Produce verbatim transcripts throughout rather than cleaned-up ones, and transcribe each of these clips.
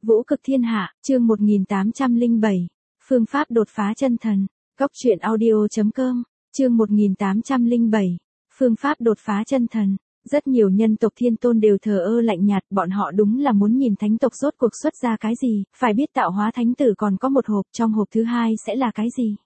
Vũ cực thiên hạ, chương một nghìn tám trăm lẻ bảy. Phương pháp đột phá chân thần. Góc truyện audio.com, chương một nghìn tám trăm lẻ bảy. Phương pháp đột phá chân thần. Rất nhiều nhân tộc thiên tôn đều thờ ơ lạnh nhạt, bọn họ đúng là muốn nhìn thánh tộc rốt cuộc xuất ra cái gì, phải biết tạo hóa thánh tử còn có một hộp, trong hộp thứ hai sẽ là cái gì.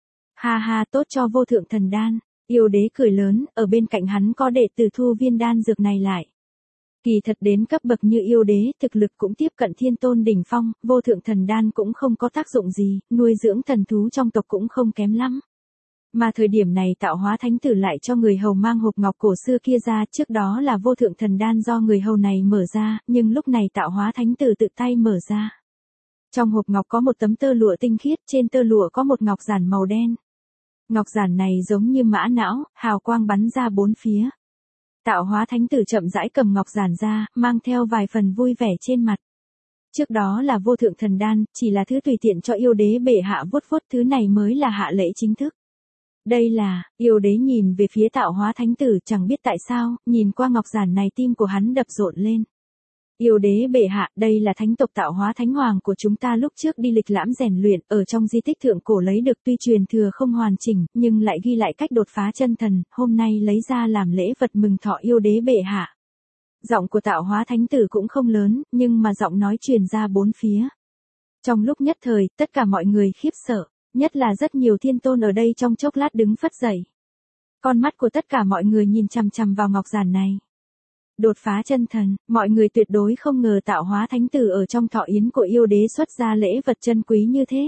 Ha ha, tốt cho vô thượng thần đan. Yêu đế cười lớn, ở bên cạnh hắn có đệ tử thu viên đan dược này lại. Kỳ thật đến cấp bậc như yêu đế, thực lực cũng tiếp cận thiên tôn đỉnh phong, vô thượng thần đan cũng không có tác dụng gì, nuôi dưỡng thần thú trong tộc cũng không kém lắm. Mà thời điểm này tạo hóa thánh tử lại cho người hầu mang hộp ngọc cổ xưa kia ra, trước đó là vô thượng thần đan do người hầu này mở ra, nhưng lúc này tạo hóa thánh tử tự tay mở ra. Trong hộp ngọc có một tấm tơ lụa tinh khiết, trên tơ lụa có một ngọc giản màu đen. Ngọc giản này giống như mã não, hào quang bắn ra bốn phía. Tạo hóa thánh tử chậm rãi cầm ngọc giản ra, mang theo vài phần vui vẻ trên mặt. Trước đó là vô thượng thần đan, chỉ là thứ tùy tiện cho yêu đế bệ hạ vuốt vuốt, thứ này mới là hạ lễ chính thức. Đây là, yêu đế nhìn về phía tạo hóa thánh tử, chẳng biết tại sao, nhìn qua ngọc giản này tim của hắn đập rộn lên. Yêu đế bệ hạ, đây là thánh tộc tạo hóa thánh hoàng của chúng ta lúc trước đi lịch lãm rèn luyện, ở trong di tích thượng cổ lấy được, tuy truyền thừa không hoàn chỉnh, nhưng lại ghi lại cách đột phá chân thần, hôm nay lấy ra làm lễ vật mừng thọ yêu đế bệ hạ. Giọng của tạo hóa thánh tử cũng không lớn, nhưng mà giọng nói truyền ra bốn phía. Trong lúc nhất thời, tất cả mọi người khiếp sợ, nhất là rất nhiều thiên tôn ở đây trong chốc lát đứng phất dậy. Con mắt của tất cả mọi người nhìn chằm chằm vào ngọc giản này. Đột phá chân thần, mọi người tuyệt đối không ngờ tạo hóa thánh tử ở trong thọ yến của yêu đế xuất ra lễ vật chân quý như thế.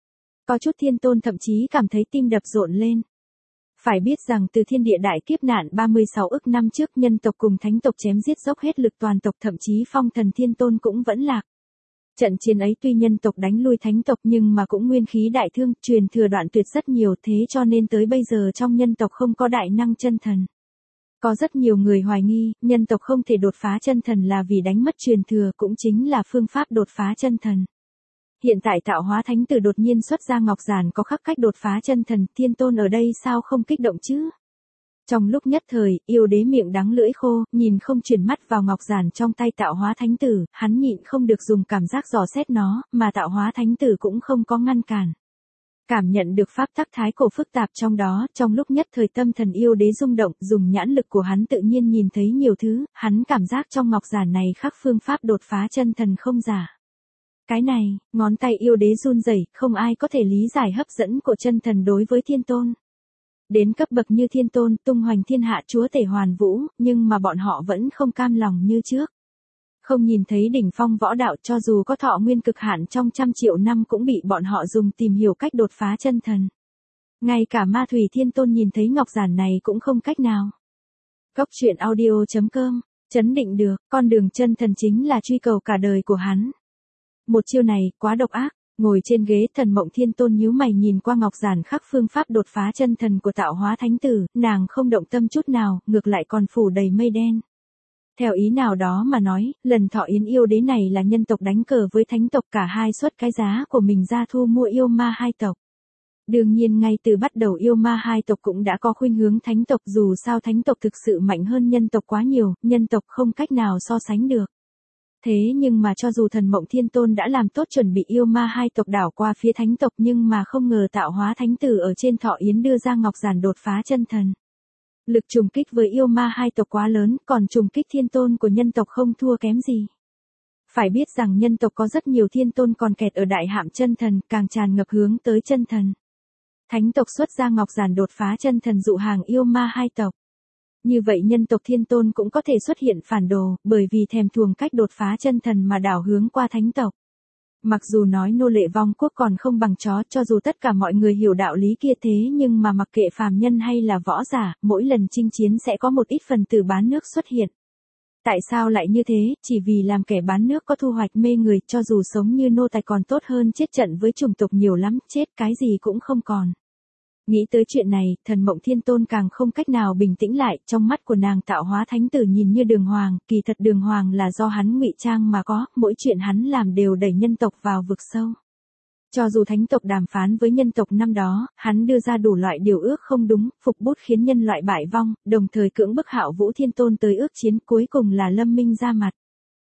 Có chút thiên tôn thậm chí cảm thấy tim đập rộn lên. Phải biết rằng từ thiên địa đại kiếp nạn ba mươi sáu ức năm trước, nhân tộc cùng thánh tộc chém giết dốc hết lực toàn tộc, thậm chí phong thần thiên tôn cũng vẫn lạc. Trận chiến ấy tuy nhân tộc đánh lui thánh tộc nhưng mà cũng nguyên khí đại thương, truyền thừa đoạn tuyệt rất nhiều, thế cho nên tới bây giờ trong nhân tộc không có đại năng chân thần. Có rất nhiều người hoài nghi, nhân tộc không thể đột phá chân thần là vì đánh mất truyền thừa, cũng chính là phương pháp đột phá chân thần. Hiện tại tạo hóa thánh tử đột nhiên xuất ra ngọc giản có khắc cách đột phá chân thần, thiên tôn ở đây sao không kích động chứ? Trong lúc nhất thời, yêu đế miệng đắng lưỡi khô, nhìn không chuyển mắt vào ngọc giản trong tay tạo hóa thánh tử, hắn nhịn không được dùng cảm giác dò xét nó, mà tạo hóa thánh tử cũng không có ngăn cản. Cảm nhận được pháp tắc thái cổ phức tạp trong đó, trong lúc nhất thời tâm thần yêu đế rung động, dùng nhãn lực của hắn tự nhiên nhìn thấy nhiều thứ, hắn cảm giác trong ngọc giản này khắc phương pháp đột phá chân thần không giả. Cái này, ngón tay yêu đế run rẩy, không ai có thể lý giải hấp dẫn của chân thần đối với thiên tôn. Đến cấp bậc như thiên tôn, tung hoành thiên hạ chúa tể hoàn vũ, nhưng mà bọn họ vẫn không cam lòng như trước. Không nhìn thấy đỉnh phong võ đạo, cho dù có thọ nguyên cực hạn trong trăm triệu năm cũng bị bọn họ dùng tìm hiểu cách đột phá chân thần. Ngay cả ma thủy thiên tôn nhìn thấy ngọc giản này cũng không cách nào. Góc truyện audio.com, chấn định được, con đường chân thần chính là truy cầu cả đời của hắn. Một chiêu này, quá độc ác. Ngồi trên ghế thần mộng thiên tôn nhíu mày nhìn qua ngọc giản khắc phương pháp đột phá chân thần của tạo hóa thánh tử, nàng không động tâm chút nào, ngược lại còn phủ đầy mây đen. Theo ý nào đó mà nói, lần thọ yến yêu đế này là nhân tộc đánh cờ với thánh tộc, cả hai xuất cái giá của mình ra thu mua yêu ma hai tộc. Đương nhiên ngay từ bắt đầu yêu ma hai tộc cũng đã có khuynh hướng thánh tộc, dù sao thánh tộc thực sự mạnh hơn nhân tộc quá nhiều, nhân tộc không cách nào so sánh được. Thế nhưng mà cho dù thần mộng thiên tôn đã làm tốt chuẩn bị yêu ma hai tộc đảo qua phía thánh tộc, nhưng mà không ngờ tạo hóa thánh tử ở trên thọ yến đưa ra ngọc giản đột phá chân thần. Lực trùng kích với yêu ma hai tộc quá lớn, còn trùng kích thiên tôn của nhân tộc không thua kém gì. Phải biết rằng nhân tộc có rất nhiều thiên tôn còn kẹt ở đại hạm chân thần, càng tràn ngập hướng tới chân thần. Thánh tộc xuất ra ngọc giản đột phá chân thần dụ hàng yêu ma hai tộc. Như vậy nhân tộc thiên tôn cũng có thể xuất hiện phản đồ, bởi vì thèm thuồng cách đột phá chân thần mà đảo hướng qua thánh tộc. Mặc dù nói nô lệ vong quốc còn không bằng chó, cho dù tất cả mọi người hiểu đạo lý kia, thế nhưng mà mặc kệ phàm nhân hay là võ giả, mỗi lần chinh chiến sẽ có một ít phần tử bán nước xuất hiện. Tại sao lại như thế? Chỉ vì làm kẻ bán nước có thu hoạch mê người, cho dù sống như nô tài còn tốt hơn chết trận với chủng tộc nhiều lắm, chết cái gì cũng không còn. Nghĩ tới chuyện này, thần mộng thiên tôn càng không cách nào bình tĩnh lại, trong mắt của nàng tạo hóa thánh tử nhìn như đường hoàng, kỳ thật đường hoàng là do hắn ngụy trang mà có, mỗi chuyện hắn làm đều đẩy nhân tộc vào vực sâu. Cho dù thánh tộc đàm phán với nhân tộc năm đó, hắn đưa ra đủ loại điều ước không đúng, phục bút khiến nhân loại bại vong, đồng thời cưỡng bức Hạo Vũ Thiên Tôn tới ước chiến, cuối cùng là Lâm Minh ra mặt.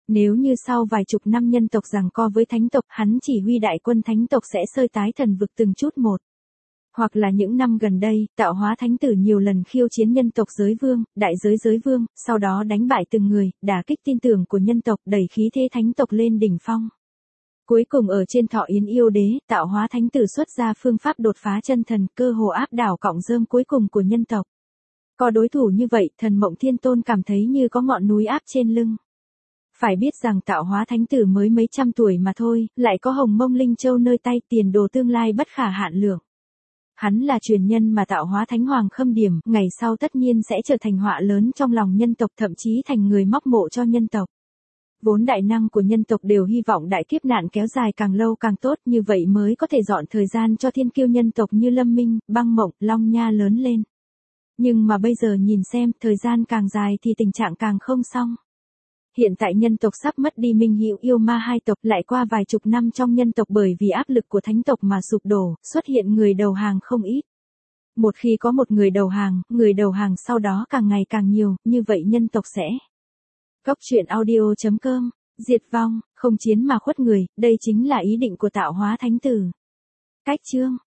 Nếu như sau vài chục năm nhân tộc giằng co với thánh tộc, hắn chỉ huy đại quân thánh tộc sẽ xơi tái thần vực từng chút một. Hoặc là những năm gần đây, tạo hóa thánh tử nhiều lần khiêu chiến nhân tộc giới vương, đại giới giới vương, sau đó đánh bại từng người, đả kích tin tưởng của nhân tộc, đẩy khí thế thánh tộc lên đỉnh phong. Cuối cùng ở trên thọ yến yêu đế, tạo hóa thánh tử xuất ra phương pháp đột phá chân thần, cơ hồ áp đảo cọng rơm cuối cùng của nhân tộc. Có đối thủ như vậy, thần Mộng Thiên Tôn cảm thấy như có ngọn núi áp trên lưng. Phải biết rằng tạo hóa thánh tử mới mấy trăm tuổi mà thôi, lại có hồng mông linh châu nơi tay, tiền đồ tương lai bất khả hạn lượng. Hắn là truyền nhân mà tạo hóa thánh hoàng khâm điểm, ngày sau tất nhiên sẽ trở thành họa lớn trong lòng nhân tộc, thậm chí thành người móc mộ cho nhân tộc. Vốn đại năng của nhân tộc đều hy vọng đại kiếp nạn kéo dài càng lâu càng tốt, như vậy mới có thể dọn thời gian cho thiên kiêu nhân tộc như Lâm Minh, Băng Mộng, Long Nha lớn lên. Nhưng mà bây giờ nhìn xem, thời gian càng dài thì tình trạng càng không xong. Hiện tại nhân tộc sắp mất đi Minh Hữu yêu ma hai tộc, lại qua vài chục năm trong nhân tộc bởi vì áp lực của thánh tộc mà sụp đổ, xuất hiện người đầu hàng không ít. Một khi có một người đầu hàng, người đầu hàng sau đó càng ngày càng nhiều, như vậy nhân tộc sẽ. Góc truyện audio chấm com, diệt vong, không chiến mà khuất người, đây chính là ý định của tạo hóa thánh tử. Cách chương